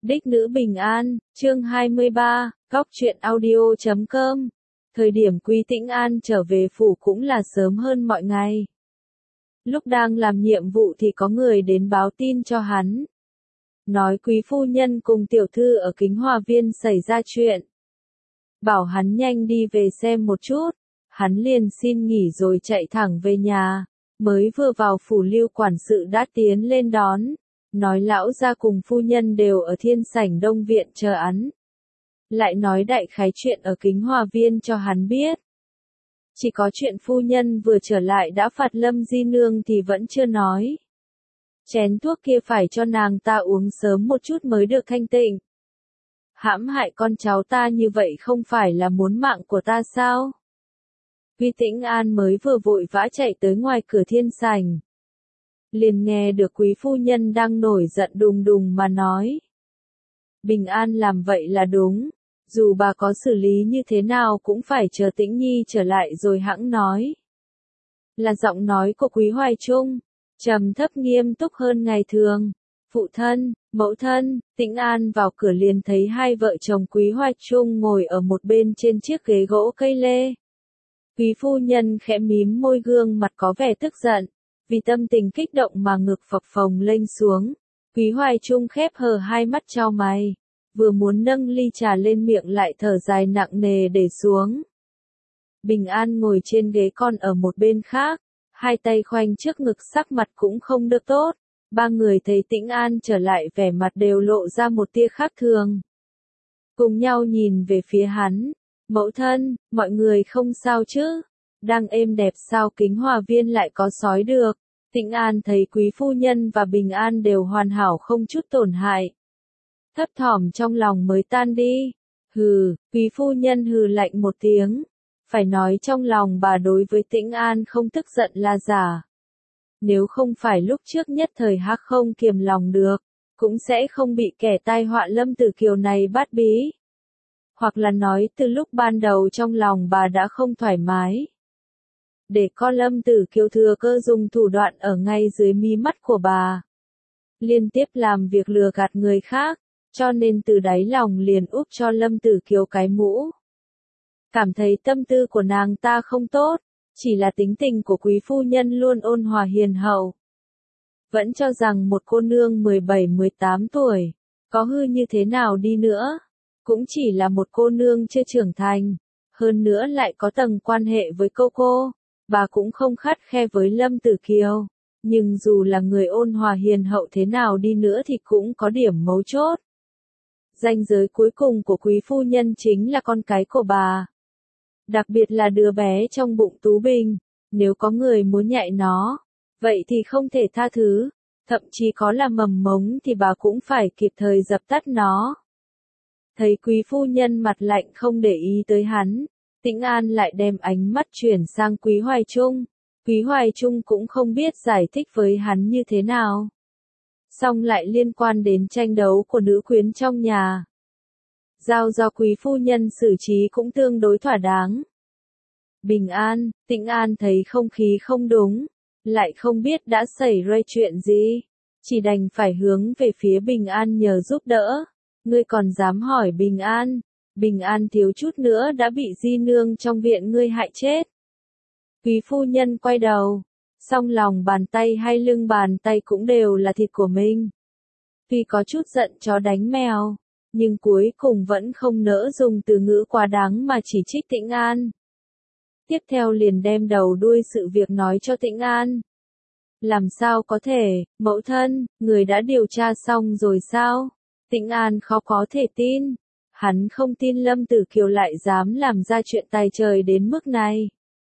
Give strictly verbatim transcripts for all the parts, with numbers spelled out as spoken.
Đích nữ bình an, chương hai mươi ba, góc truyện audio chấm com. Thời điểm Quý Tĩnh An trở về phủ cũng là sớm hơn mọi ngày. Lúc đang làm nhiệm vụ thì có người đến báo tin cho hắn. Nói quý phu nhân cùng tiểu thư ở Kính Hòa Viên xảy ra chuyện. Bảo hắn nhanh đi về xem một chút. Hắn liền xin nghỉ rồi chạy thẳng về nhà. Mới vừa vào phủ Lưu quản sự đã tiến lên đón. Nói lão gia cùng phu nhân đều ở thiên sảnh Đông Viện chờ hắn. Lại nói đại khái chuyện ở Kính Hòa Viên cho hắn biết. Chỉ có chuyện phu nhân vừa trở lại đã phạt Lâm Di Nương thì vẫn chưa nói. Chén thuốc kia phải cho nàng ta uống sớm một chút mới được thanh tịnh. Hãm hại con cháu ta như vậy không phải là muốn mạng của ta sao? Quý Tĩnh An mới vừa vội vã chạy tới ngoài cửa thiên sảnh. Liền nghe được quý phu nhân đang nổi giận đùng đùng mà nói. Bình An làm vậy là đúng, dù bà có xử lý như thế nào cũng phải chờ Tĩnh Nhi trở lại rồi hẵng nói. Là giọng nói của Quý Hoài Trung, trầm thấp nghiêm túc hơn ngày thường. Phụ thân, mẫu thân, Tĩnh An vào cửa liền thấy hai vợ chồng Quý Hoài Trung ngồi ở một bên trên chiếc ghế gỗ cây lê. Quý phu nhân khẽ mím môi, gương mặt có vẻ tức giận. Vì tâm tình kích động mà ngực phập phồng lênh xuống, Quý Hoài Trung khép hờ hai mắt chau mày, vừa muốn nâng ly trà lên miệng lại thở dài nặng nề để xuống. Bình An ngồi trên ghế con ở một bên khác, hai tay khoanh trước ngực, sắc mặt cũng không được tốt. Ba người thấy Tĩnh An trở lại vẻ mặt đều lộ ra một tia khác thường. Cùng nhau nhìn về phía hắn, mẫu thân, mọi người không sao chứ? Đang êm đẹp sao Kính Hòa Viên lại có sói được? Tĩnh An thấy quý phu nhân và Bình An đều hoàn hảo không chút tổn hại. Thấp thỏm trong lòng mới tan đi. Hừ, quý phu nhân hừ lạnh một tiếng. Phải nói trong lòng bà đối với Tĩnh An không tức giận là giả. Nếu không phải lúc trước nhất thời hắc không kiềm lòng được, cũng sẽ không bị kẻ tai họa Lâm Tử Kiều này bắt bí. Hoặc là nói từ lúc ban đầu trong lòng bà đã không thoải mái. Để con Lâm Tử Kiều thừa cơ dùng thủ đoạn ở ngay dưới mí mắt của bà. Liên tiếp làm việc lừa gạt người khác, cho nên từ đáy lòng liền úp cho Lâm Tử Kiều cái mũ. Cảm thấy tâm tư của nàng ta không tốt, chỉ là tính tình của quý phu nhân luôn ôn hòa hiền hậu. Vẫn cho rằng một cô nương mười bảy mười tám tuổi, có hư như thế nào đi nữa, cũng chỉ là một cô nương chưa trưởng thành, hơn nữa lại có tầng quan hệ với cô cô. Bà cũng không khắt khe với Lâm Tử Kiều, nhưng dù là người ôn hòa hiền hậu thế nào đi nữa thì cũng có điểm mấu chốt. Ranh giới cuối cùng của quý phu nhân chính là con cái của bà. Đặc biệt là đứa bé trong bụng Tú Bình, nếu có người muốn nhạy nó, vậy thì không thể tha thứ, thậm chí có là mầm mống thì bà cũng phải kịp thời dập tắt nó. Thấy quý phu nhân mặt lạnh không để ý tới hắn. Tĩnh An lại đem ánh mắt chuyển sang Quý Hoài Trung. Quý Hoài Trung cũng không biết giải thích với hắn như thế nào. Xong lại liên quan đến tranh đấu của nữ quyến trong nhà. Giao do quý phu nhân xử trí cũng tương đối thỏa đáng. Bình An, Tĩnh An thấy không khí không đúng, lại không biết đã xảy ra chuyện gì. Chỉ đành phải hướng về phía Bình An nhờ giúp đỡ. Ngươi còn dám hỏi Bình An? Bình An thiếu chút nữa đã bị Di Nương trong viện ngươi hại chết. Quý phu nhân quay đầu, song lòng bàn tay hay lưng bàn tay cũng đều là thịt của mình. Tuy có chút giận chó đánh mèo, nhưng cuối cùng vẫn không nỡ dùng từ ngữ quá đáng mà chỉ trích Tĩnh An. Tiếp theo liền đem đầu đuôi sự việc nói cho Tĩnh An. Làm sao có thể, mẫu thân, người đã điều tra xong rồi sao? Tĩnh An khó có thể tin. Hắn không tin Lâm Tử Kiều lại dám làm ra chuyện tài trời đến mức này.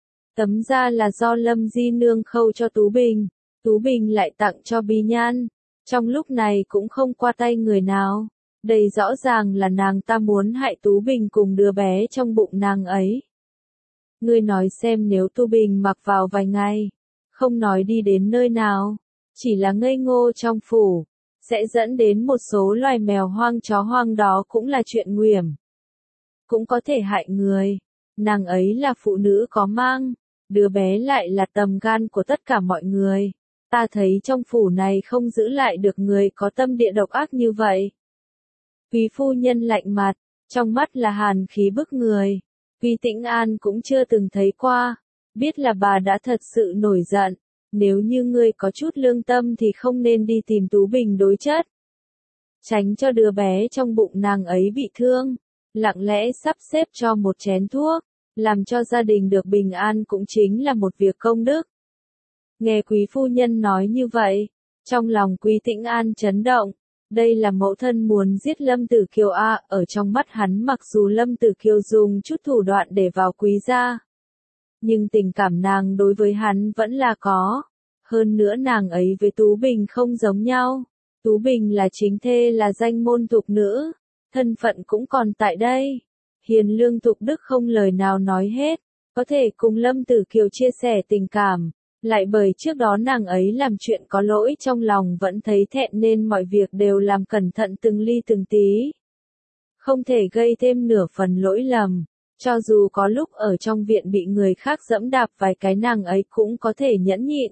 Tấm ra là do Lâm Di Nương khâu cho Tú Bình, Tú Bình lại tặng cho Bí Nhan, trong lúc này cũng không qua tay người nào. Đây rõ ràng là nàng ta muốn hại Tú Bình cùng đứa bé trong bụng nàng ấy. Ngươi nói xem, nếu Tú Bình mặc vào vài ngày, không nói đi đến nơi nào, chỉ là ngây ngô trong phủ, sẽ dẫn đến một số loài mèo hoang chó hoang, đó cũng là chuyện nguy hiểm. Cũng có thể hại người. Nàng ấy là phụ nữ có mang, đứa bé lại là tầm gan của tất cả mọi người. Ta thấy trong phủ này không giữ lại được người có tâm địa độc ác như vậy. Quý phu nhân lạnh mặt, trong mắt là hàn khí bức người. Quý Tĩnh An cũng chưa từng thấy qua, biết là bà đã thật sự nổi giận. Nếu như ngươi có chút lương tâm thì không nên đi tìm Tú Bình đối chất. Tránh cho đứa bé trong bụng nàng ấy bị thương, lặng lẽ sắp xếp cho một chén thuốc, làm cho gia đình được bình an cũng chính là một việc công đức. Nghe quý phu nhân nói như vậy, trong lòng Quý Tĩnh An chấn động. Đây là mẫu thân muốn giết Lâm Tử Kiều a, ở trong mắt hắn mặc dù Lâm Tử Kiều dùng chút thủ đoạn để vào quý gia, nhưng tình cảm nàng đối với hắn vẫn là có. Hơn nữa nàng ấy với Tú Bình không giống nhau. Tú Bình là chính thê, là danh môn tục nữ, thân phận cũng còn tại đây. Hiền lương tục đức không lời nào nói hết, có thể cùng Lâm Tử Kiều chia sẻ tình cảm. Lại bởi trước đó nàng ấy làm chuyện có lỗi trong lòng vẫn thấy thẹn nên mọi việc đều làm cẩn thận từng ly từng tí. Không thể gây thêm nửa phần lỗi lầm, cho dù có lúc ở trong viện bị người khác dẫm đạp vài cái nàng ấy cũng có thể nhẫn nhịn.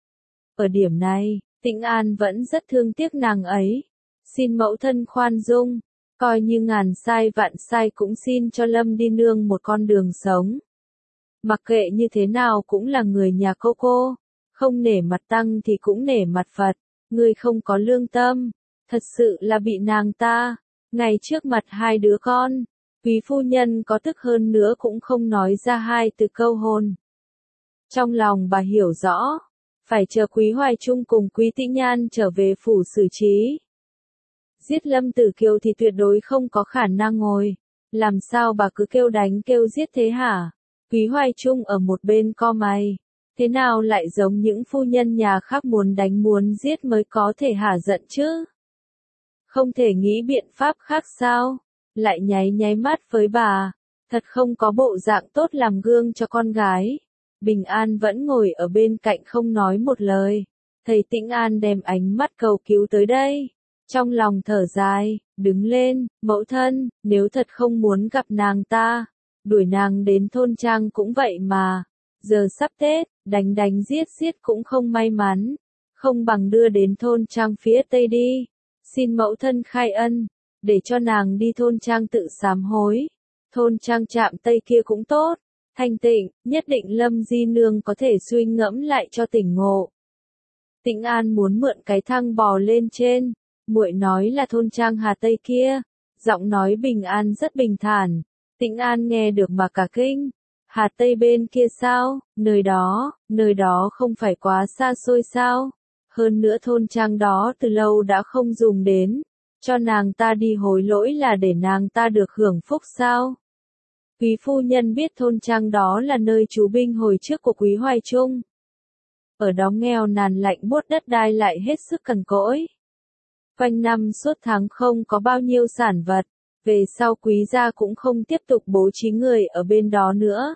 Ở điểm này, Tĩnh An vẫn rất thương tiếc nàng ấy. Xin mẫu thân khoan dung, coi như ngàn sai vạn sai cũng xin cho Lâm đi nương một con đường sống. Mặc kệ như thế nào cũng là người nhà cô cô, không nể mặt tăng thì cũng nể mặt Phật, ngươi không có lương tâm, thật sự là bị nàng ta, ngay trước mặt hai đứa con, quý phu nhân có tức hơn nữa cũng không nói ra hai từ câu hôn. Trong lòng bà hiểu rõ, phải chờ Quý Hoài Trung cùng Quý Tĩnh Nhan trở về phủ xử trí. Giết Lâm Tử Kiều thì tuyệt đối không có khả năng ngồi, làm sao bà cứ kêu đánh kêu giết thế hả? Quý Hoài Trung ở một bên co mày, thế nào lại giống những phu nhân nhà khác muốn đánh muốn giết mới có thể hả giận chứ? Không thể nghĩ biện pháp khác sao? Lại nháy nháy mắt với bà, thật không có bộ dạng tốt làm gương cho con gái. Bình An vẫn ngồi ở bên cạnh không nói một lời, thầy Tĩnh An đem ánh mắt cầu cứu tới đây. Trong lòng thở dài, đứng lên, mẫu thân, nếu thật không muốn gặp nàng ta, đuổi nàng đến thôn trang cũng vậy mà. Giờ sắp Tết, đánh đánh giết giết cũng không may mắn, không bằng đưa đến thôn trang phía tây đi. Xin mẫu thân khai ân, để cho nàng đi thôn trang tự sám hối. Thôn trang trạm tây kia cũng tốt, thanh tịnh, nhất định Lâm Di Nương có thể suy ngẫm lại cho tỉnh ngộ. Tĩnh An muốn mượn cái thang bò lên trên, muội nói là thôn trang Hà Tây kia, giọng nói Bình An rất bình thản. Tĩnh An nghe được mà cả kinh. Hà Tây bên kia sao, nơi đó, nơi đó không phải quá xa xôi sao? Hơn nữa thôn trang đó từ lâu đã không dùng đến, cho nàng ta đi hối lỗi là để nàng ta được hưởng phúc sao? Quý phu nhân biết thôn trang đó là nơi trú binh hồi trước của Quý Hoài Trung. Ở đó nghèo nàn lạnh buốt, đất đai lại hết sức cằn cỗi. Quanh năm suốt tháng không có bao nhiêu sản vật, về sau Quý gia cũng không tiếp tục bố trí người ở bên đó nữa.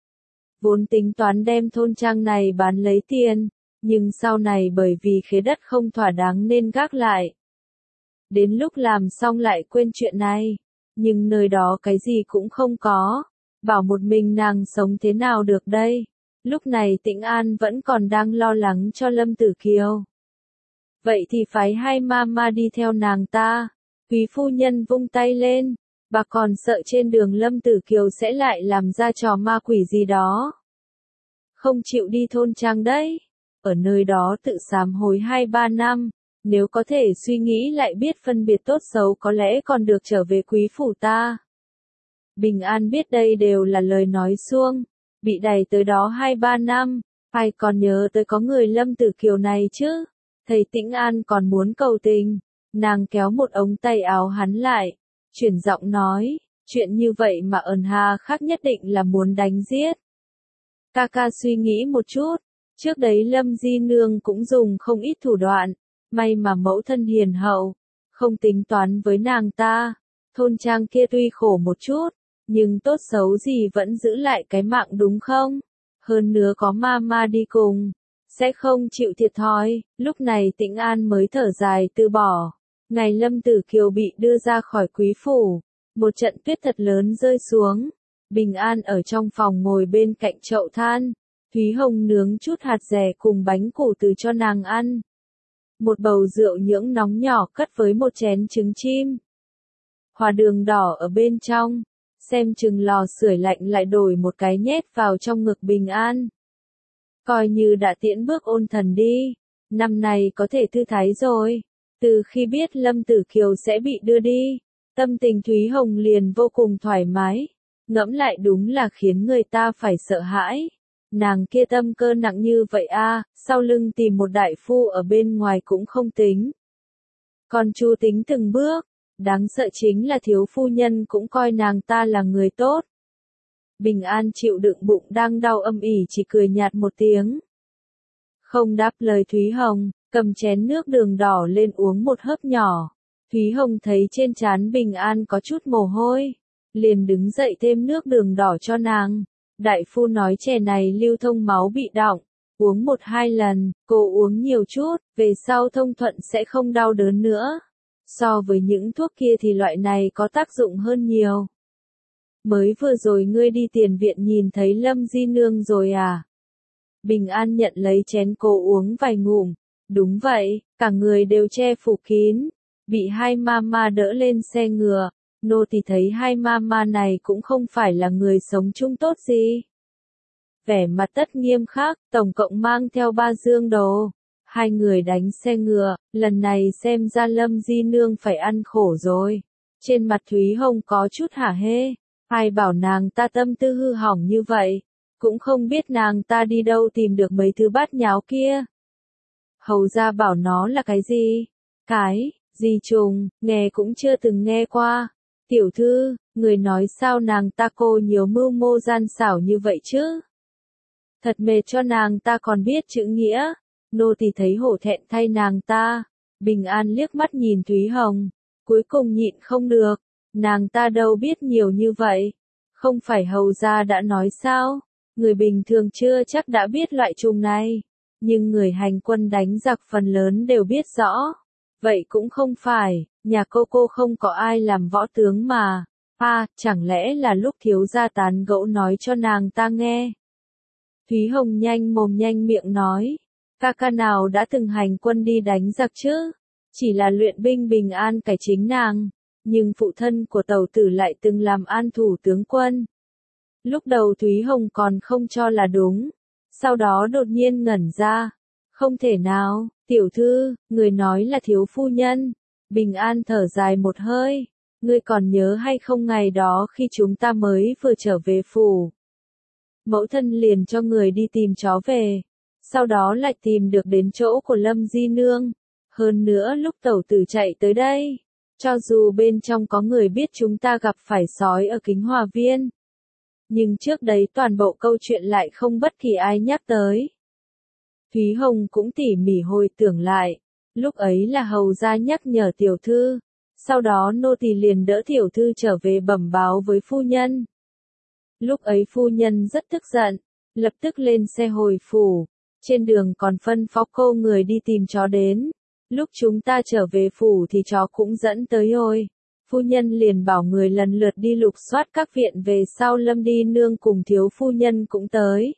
Vốn tính toán đem thôn trang này bán lấy tiền, nhưng sau này bởi vì khế đất không thỏa đáng nên gác lại. Đến lúc làm xong lại quên chuyện này, nhưng nơi đó cái gì cũng không có, bảo một mình nàng sống thế nào được đây. Lúc này Tĩnh An vẫn còn đang lo lắng cho Lâm Tử Kiều. Vậy thì phái hai mama đi theo nàng ta. Quý phu nhân vung tay lên, bà còn sợ trên đường Lâm Tử Kiều sẽ lại làm ra trò ma quỷ gì đó. Không chịu đi thôn trang đấy, ở nơi đó tự sám hối hai ba năm, nếu có thể suy nghĩ lại biết phân biệt tốt xấu có lẽ còn được trở về quý phủ ta. Bình An biết đây đều là lời nói suông, bị đày tới đó hai ba năm, ai còn nhớ tới có người Lâm Tử Kiều này chứ. Thầy Tĩnh An còn muốn cầu tình, nàng kéo một ống tay áo hắn lại, chuyển giọng nói, chuyện như vậy mà ẩn hà khác nhất định là muốn đánh giết. Ca ca suy nghĩ một chút, trước đấy Lâm Di Nương cũng dùng không ít thủ đoạn, may mà mẫu thân hiền hậu, không tính toán với nàng ta. Thôn trang kia tuy khổ một chút, nhưng tốt xấu gì vẫn giữ lại cái mạng đúng không? Hơn nữa có mama đi cùng, sẽ không chịu thiệt thòi. Lúc này Tĩnh An mới thở dài từ bỏ. Ngày Lâm Tử Kiều bị đưa ra khỏi quý phủ, một trận tuyết thật lớn rơi xuống. Bình An ở trong phòng ngồi bên cạnh chậu than, Thúy Hồng nướng chút hạt dẻ cùng bánh củ từ cho nàng ăn. Một bầu rượu nhưỡng nóng nhỏ cất với một chén trứng chim. hòa đường đỏ ở bên trong, xem chừng lò sưởi lạnh lại đổi một cái nhét vào trong ngực Bình An. Coi như đã tiễn bước ôn thần đi, năm này có thể thư thái rồi. Từ khi biết Lâm Tử Kiều sẽ bị đưa đi, tâm tình Thúy Hồng liền vô cùng thoải mái, ngẫm lại đúng là khiến người ta phải sợ hãi. Nàng kia tâm cơ nặng như vậy a, sau lưng tìm một đại phu ở bên ngoài cũng không tính. Còn Chu tính từng bước, đáng sợ chính là thiếu phu nhân cũng coi nàng ta là người tốt. Bình An chịu đựng bụng đang đau âm ỉ chỉ cười nhạt một tiếng. Không đáp lời Thúy Hồng, cầm chén nước đường đỏ lên uống một hớp nhỏ. Thúy Hồng thấy trên trán Bình An có chút mồ hôi, liền đứng dậy thêm nước đường đỏ cho nàng. Đại phu nói chè này lưu thông máu bị đọng, uống một hai lần, cô uống nhiều chút, về sau thông thuận sẽ không đau đớn nữa. So với những thuốc kia thì loại này có tác dụng hơn nhiều. Mới vừa rồi ngươi đi tiền viện nhìn thấy Lâm Di Nương rồi à? Bình An nhận lấy chén cô uống vài ngụm. Đúng vậy, cả người đều che phủ kín, bị hai mama đỡ lên xe ngựa. Nô tỳ thấy hai mama này cũng không phải là người sống chung tốt gì. Vẻ mặt tất nghiêm khắc, tổng cộng mang theo ba dương đồ. Hai người đánh xe ngựa, lần này xem ra Lâm Di Nương phải ăn khổ rồi. Trên mặt Thúy Hồng có chút hả hê, ai bảo nàng ta tâm tư hư hỏng như vậy, cũng không biết nàng ta đi đâu tìm được mấy thứ bát nháo kia. Hầu ra bảo nó là cái gì? Cái, gì trùng, nghe cũng chưa từng nghe qua. Tiểu thư, người nói sao nàng ta cô nhiều mưu mô gian xảo như vậy chứ? Thật mệt cho nàng ta còn biết chữ nghĩa. Nô tỳ thấy hổ thẹn thay nàng ta. Bình An liếc mắt nhìn Thúy Hồng, cuối cùng nhịn không được. Nàng ta đâu biết nhiều như vậy. Không phải hầu gia đã nói sao? Người bình thường chưa chắc đã biết loại trùng này. Nhưng người hành quân đánh giặc phần lớn đều biết rõ. Vậy cũng không phải, nhà cô cô không có ai làm võ tướng mà. À, chẳng lẽ là lúc thiếu gia tán gẫu nói cho nàng ta nghe. Thúy Hồng nhanh mồm nhanh miệng nói. Ca ca nào đã từng hành quân đi đánh giặc chứ? Chỉ là luyện binh bình an cải chính nàng. Nhưng phụ thân của tàu tử lại từng làm an thủ tướng quân. Lúc đầu Thúy Hồng còn không cho là đúng. Sau đó đột nhiên ngẩn ra. Không thể nào, tiểu thư, người nói là thiếu phu nhân. Bình An thở dài một hơi. Ngươi còn nhớ hay không ngày đó khi chúng ta mới vừa trở về phủ. Mẫu thân liền cho người đi tìm chó về. Sau đó lại tìm được đến chỗ của Lâm Di Nương. Hơn nữa lúc tẩu tử chạy tới đây. Cho dù bên trong có người biết chúng ta gặp phải sói ở Kính Hòa Viên. Nhưng trước đấy toàn bộ câu chuyện lại không bất kỳ ai nhắc tới. Thúy Hồng cũng tỉ mỉ hồi tưởng lại. Lúc ấy là hầu gia nhắc nhở tiểu thư. Sau đó nô tỳ liền đỡ tiểu thư trở về bẩm báo với phu nhân. Lúc ấy phu nhân rất tức giận. Lập tức lên xe hồi phủ. Trên đường còn phân phó cô người đi tìm chó đến. Lúc chúng ta trở về phủ thì chó cũng dẫn tới rồi. Phu nhân liền bảo người lần lượt đi lục soát các viện về sau Lâm Di Nương cùng thiếu phu nhân cũng tới.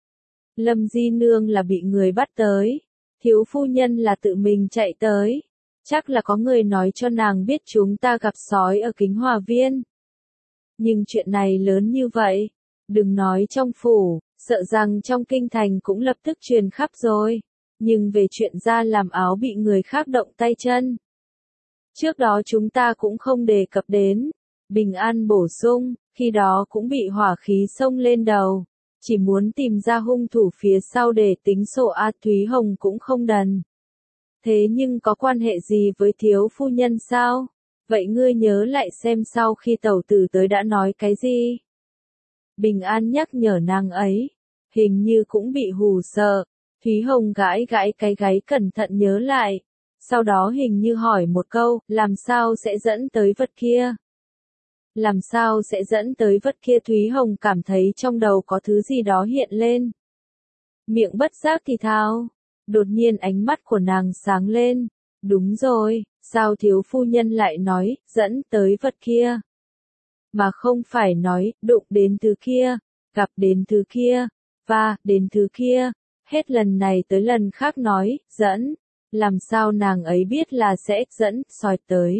Lâm Di Nương là bị người bắt tới. Thiếu phu nhân là tự mình chạy tới. Chắc là có người nói cho nàng biết chúng ta gặp sói ở Kính Hòa Viên. Nhưng chuyện này lớn như vậy. Đừng nói trong phủ, sợ rằng trong kinh thành cũng lập tức truyền khắp rồi. Nhưng về chuyện ra làm áo bị người khác động tay chân. Trước đó chúng ta cũng không đề cập đến. Bình An bổ sung, khi đó cũng bị hỏa khí xông lên đầu. Chỉ muốn tìm ra hung thủ phía sau để tính sổ. A Thúy Hồng cũng không đần. Thế nhưng có quan hệ gì với thiếu phu nhân sao? Vậy ngươi nhớ lại xem sau khi tẩu tử tới đã nói cái gì? Bình An nhắc nhở nàng ấy. Hình như cũng bị hù sợ. Thúy Hồng gãi gãi cái gáy cẩn thận nhớ lại. Sau đó hình như hỏi một câu, làm sao sẽ dẫn tới vật kia? Làm sao sẽ dẫn tới vật kia? Thúy Hồng cảm thấy trong đầu có thứ gì đó hiện lên. Miệng bất giác thì thào. Đột nhiên ánh mắt của nàng sáng lên. Đúng rồi, sao thiếu phu nhân lại nói, dẫn tới vật kia? Mà không phải nói, đụng đến thứ kia, gặp đến thứ kia, và, đến thứ kia. Hết lần này tới lần khác nói, dẫn. Làm sao nàng ấy biết là sẽ dẫn, soi tới.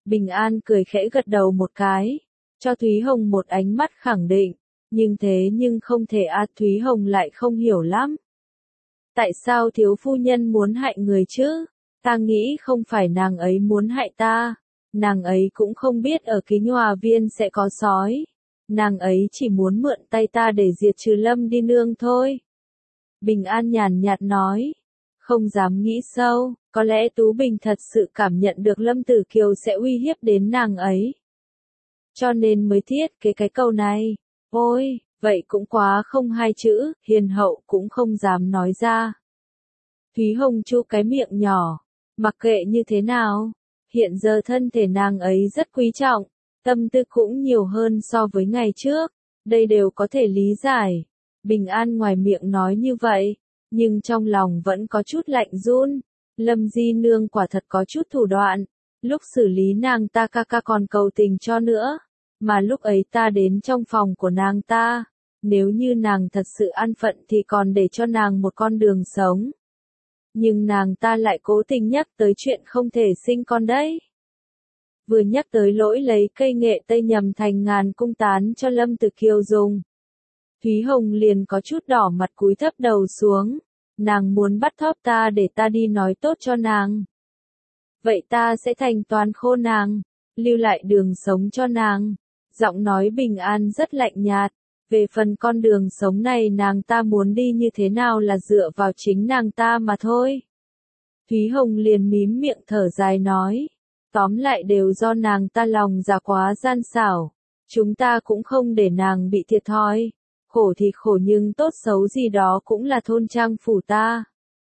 Bình An cười khẽ gật đầu một cái, cho Thúy Hồng một ánh mắt khẳng định, nhưng thế nhưng không thể a Thúy Hồng lại không hiểu lắm. Tại sao thiếu phu nhân muốn hại người chứ? Ta nghĩ không phải nàng ấy muốn hại ta, nàng ấy cũng không biết ở Kính Hòa Viên sẽ có sói, nàng ấy chỉ muốn mượn tay ta để diệt trừ Lâm Đi Nương thôi. Bình An nhàn nhạt nói, không dám nghĩ sâu, có lẽ Tú Bình thật sự cảm nhận được Lâm Tử Kiều sẽ uy hiếp đến nàng ấy. Cho nên mới thiết kế cái câu này, ôi, vậy cũng quá không hai chữ, hiền hậu cũng không dám nói ra. Thúy Hồng chu cái miệng nhỏ, mặc kệ như thế nào, hiện giờ thân thể nàng ấy rất quý trọng, tâm tư cũng nhiều hơn so với ngày trước, đây đều có thể lý giải. Bình An ngoài miệng nói như vậy, nhưng trong lòng vẫn có chút lạnh run. Lâm Di Nương quả thật có chút thủ đoạn, lúc xử lý nàng ta ca ca còn cầu tình cho nữa, mà lúc ấy ta đến trong phòng của nàng ta, nếu như nàng thật sự an phận thì còn để cho nàng một con đường sống. Nhưng nàng ta lại cố tình nhắc tới chuyện không thể sinh con đấy. Vừa nhắc tới lỗi lấy cây nghệ tây nhằm thành ngàn cung tán cho Lâm Tử Kiều dùng. Thúy Hồng liền có chút đỏ mặt cúi thấp đầu xuống, nàng muốn bắt thóp ta để ta đi nói tốt cho nàng. Vậy ta sẽ thành toàn khô nàng, lưu lại đường sống cho nàng. Giọng nói Bình An rất lạnh nhạt, về phần con đường sống này nàng ta muốn đi như thế nào là dựa vào chính nàng ta mà thôi. Thúy Hồng liền mím miệng thở dài nói, tóm lại đều do nàng ta lòng dạ quá gian xảo, chúng ta cũng không để nàng bị thiệt thòi. Khổ thì khổ nhưng tốt xấu gì đó cũng là thôn trang phủ ta.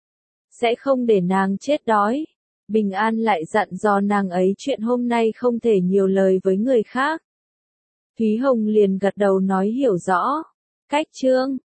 Sẽ không để nàng chết đói. Bình An lại dặn dò nàng ấy chuyện hôm nay không thể nhiều lời với người khác. Thúy Hồng liền gật đầu nói hiểu rõ. Cách chương